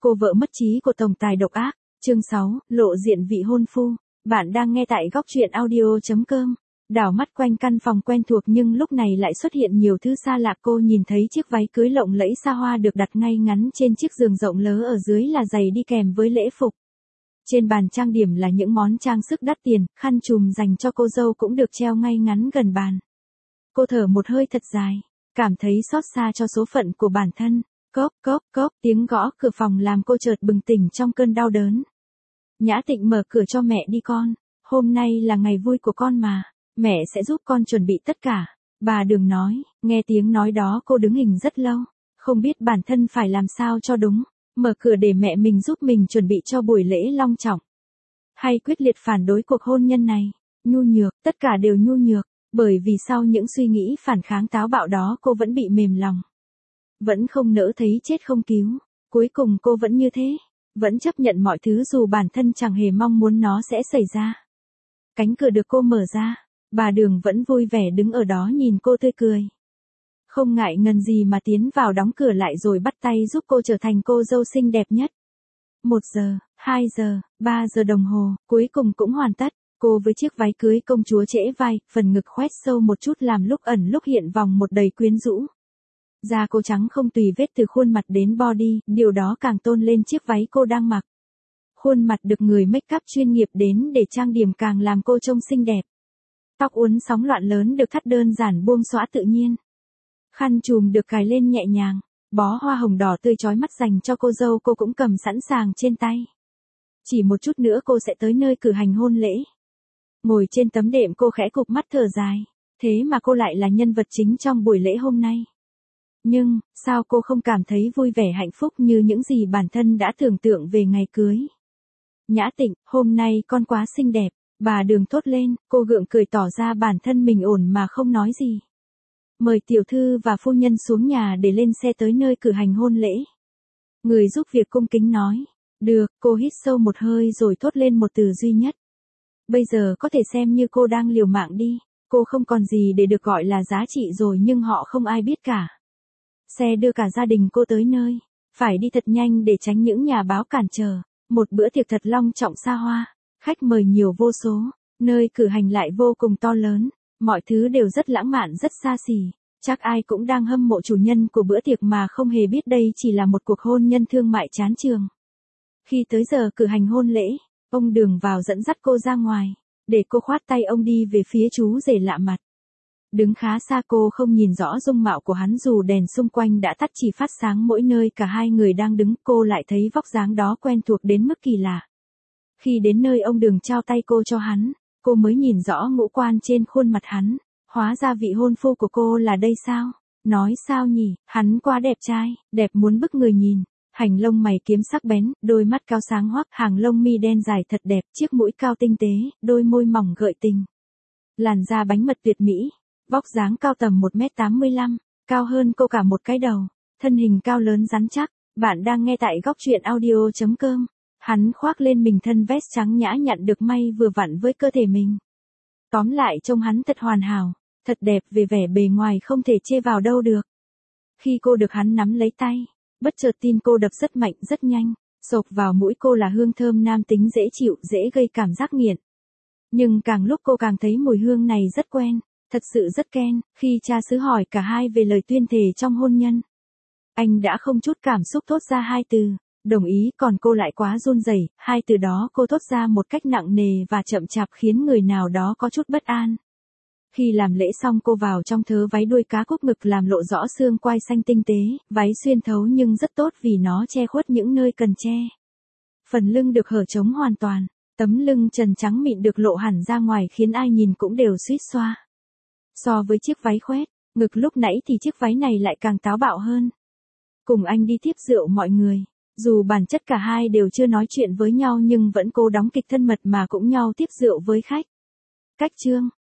Cô vợ mất trí của tổng tài độc ác, chương 6, lộ diện vị hôn phu. Bạn đang nghe tại góc truyện audio.com. Đảo mắt quanh căn phòng quen thuộc nhưng lúc này lại xuất hiện nhiều thứ xa lạ. Cô nhìn thấy chiếc váy cưới lộng lẫy xa hoa được đặt ngay ngắn trên chiếc giường rộng lớn, ở dưới là giày đi kèm với lễ phục. Trên bàn trang điểm là những món trang sức đắt tiền, khăn trùm dành cho cô dâu cũng được treo ngay ngắn gần bàn. Cô thở một hơi thật dài, cảm thấy xót xa cho số phận của bản thân. Cốp cốp cốp, tiếng gõ cửa phòng làm cô chợt bừng tỉnh trong cơn đau đớn. Nhã Tịnh mở cửa cho mẹ đi con, hôm nay là ngày vui của con mà, mẹ sẽ giúp con chuẩn bị tất cả, bà Đường nói. Nghe tiếng nói đó cô đứng hình rất lâu, không biết bản thân phải làm sao cho đúng, mở cửa để mẹ mình giúp mình chuẩn bị cho buổi lễ long trọng. Hay quyết liệt phản đối cuộc hôn nhân này, nhu nhược, tất cả đều nhu nhược, bởi vì sau những suy nghĩ phản kháng táo bạo đó cô vẫn bị mềm lòng. Vẫn không nỡ thấy chết không cứu, cuối cùng cô vẫn như thế, vẫn chấp nhận mọi thứ dù bản thân chẳng hề mong muốn nó sẽ xảy ra. Cánh cửa được cô mở ra, bà Đường vẫn vui vẻ đứng ở đó nhìn cô tươi cười. Không ngại ngần gì mà tiến vào đóng cửa lại rồi bắt tay giúp cô trở thành cô dâu xinh đẹp nhất. 1 giờ, 2 giờ, 3 giờ đồng hồ, cuối cùng cũng hoàn tất. Cô với chiếc váy cưới công chúa trễ vai, phần ngực khoét sâu một chút làm lúc ẩn lúc hiện vòng một đầy quyến rũ. Da cô trắng không tì vết từ khuôn mặt đến body, điều đó càng tôn lên chiếc váy cô đang mặc. Khuôn mặt được người make up chuyên nghiệp đến để trang điểm càng làm cô trông xinh đẹp. Tóc uốn sóng loạn lớn được thắt đơn giản buông xõa tự nhiên. Khăn trùm được cài lên nhẹ nhàng, bó hoa hồng đỏ tươi chói mắt dành cho cô dâu cô cũng cầm sẵn sàng trên tay. Chỉ một chút nữa cô sẽ tới nơi cử hành hôn lễ. Ngồi trên tấm đệm cô khẽ cụp mắt thở dài, thế mà cô lại là nhân vật chính trong buổi lễ hôm nay. Nhưng, sao cô không cảm thấy vui vẻ hạnh phúc như những gì bản thân đã tưởng tượng về ngày cưới? Nhã Tịnh, hôm nay con quá xinh đẹp, bà Đường thốt lên, cô gượng cười tỏ ra bản thân mình ổn mà không nói gì. Mời tiểu thư và phu nhân xuống nhà để lên xe tới nơi cử hành hôn lễ. Người giúp việc cung kính nói. Được, cô hít sâu một hơi rồi thốt lên một từ duy nhất. Bây giờ có thể xem như cô đang liều mạng đi, cô không còn gì để được gọi là giá trị rồi nhưng họ không ai biết cả. Xe đưa cả gia đình cô tới nơi, phải đi thật nhanh để tránh những nhà báo cản trở. Một bữa tiệc thật long trọng xa hoa, khách mời nhiều vô số, nơi cử hành lại vô cùng to lớn, mọi thứ đều rất lãng mạn rất xa xỉ. Chắc ai cũng đang hâm mộ chủ nhân của bữa tiệc mà không hề biết đây chỉ là một cuộc hôn nhân thương mại chán chường. Khi tới giờ cử hành hôn lễ, ông Đường vào dẫn dắt cô ra ngoài, để cô khoát tay ông đi về phía chú rể lạ mặt. Đứng khá xa cô không nhìn rõ dung mạo của hắn dù đèn xung quanh đã tắt chỉ phát sáng mỗi nơi cả hai người đang đứng, cô lại thấy vóc dáng đó quen thuộc đến mức kỳ lạ. Khi đến nơi ông Đường trao tay cô cho hắn, cô mới nhìn rõ ngũ quan trên khuôn mặt hắn, hóa ra vị hôn phu của cô là đây sao? Nói sao nhỉ, hắn quá đẹp trai, đẹp muốn bức người nhìn. Hành lông mày kiếm sắc bén, đôi mắt cao sáng hoắc, hàng lông mi đen dài thật đẹp, chiếc mũi cao tinh tế, đôi môi mỏng gợi tình. Làn da bánh mật tuyệt mỹ, vóc dáng cao tầm 1m85, cao hơn cô cả một cái đầu, thân hình cao lớn rắn chắc. Bạn đang nghe tại góc truyện audio.com. Hắn khoác lên mình thân vest trắng nhã nhặn được may vừa vặn với cơ thể mình. Tóm lại trông hắn thật hoàn hảo, thật đẹp về vẻ bề ngoài không thể chê vào đâu được. Khi cô được hắn nắm lấy tay, bất chợt tim cô đập rất mạnh rất nhanh, xộc vào mũi cô là hương thơm nam tính dễ chịu, dễ gây cảm giác nghiện. Nhưng càng lúc cô càng thấy mùi hương này rất quen, thật sự rất quen. Khi cha xứ hỏi cả hai về lời tuyên thề trong hôn nhân, anh đã không chút cảm xúc thốt ra 2 từ, đồng ý, còn cô lại quá run rẩy. 2 từ đó cô thốt ra một cách nặng nề và chậm chạp khiến người nào đó có chút bất an. Khi làm lễ xong cô vào trong thớ váy đuôi cá cúc ngực làm lộ rõ xương quai xanh tinh tế, váy xuyên thấu nhưng rất tốt vì nó che khuất những nơi cần che. Phần lưng được hở trống hoàn toàn, tấm lưng trần trắng mịn được lộ hẳn ra ngoài khiến ai nhìn cũng đều suýt xoa. So với chiếc váy khoét, ngực lúc nãy thì chiếc váy này lại càng táo bạo hơn. Cùng anh đi tiếp rượu mọi người, dù bản chất cả hai đều chưa nói chuyện với nhau nhưng vẫn cố đóng kịch thân mật mà cũng nhau tiếp rượu với khách. Cách chương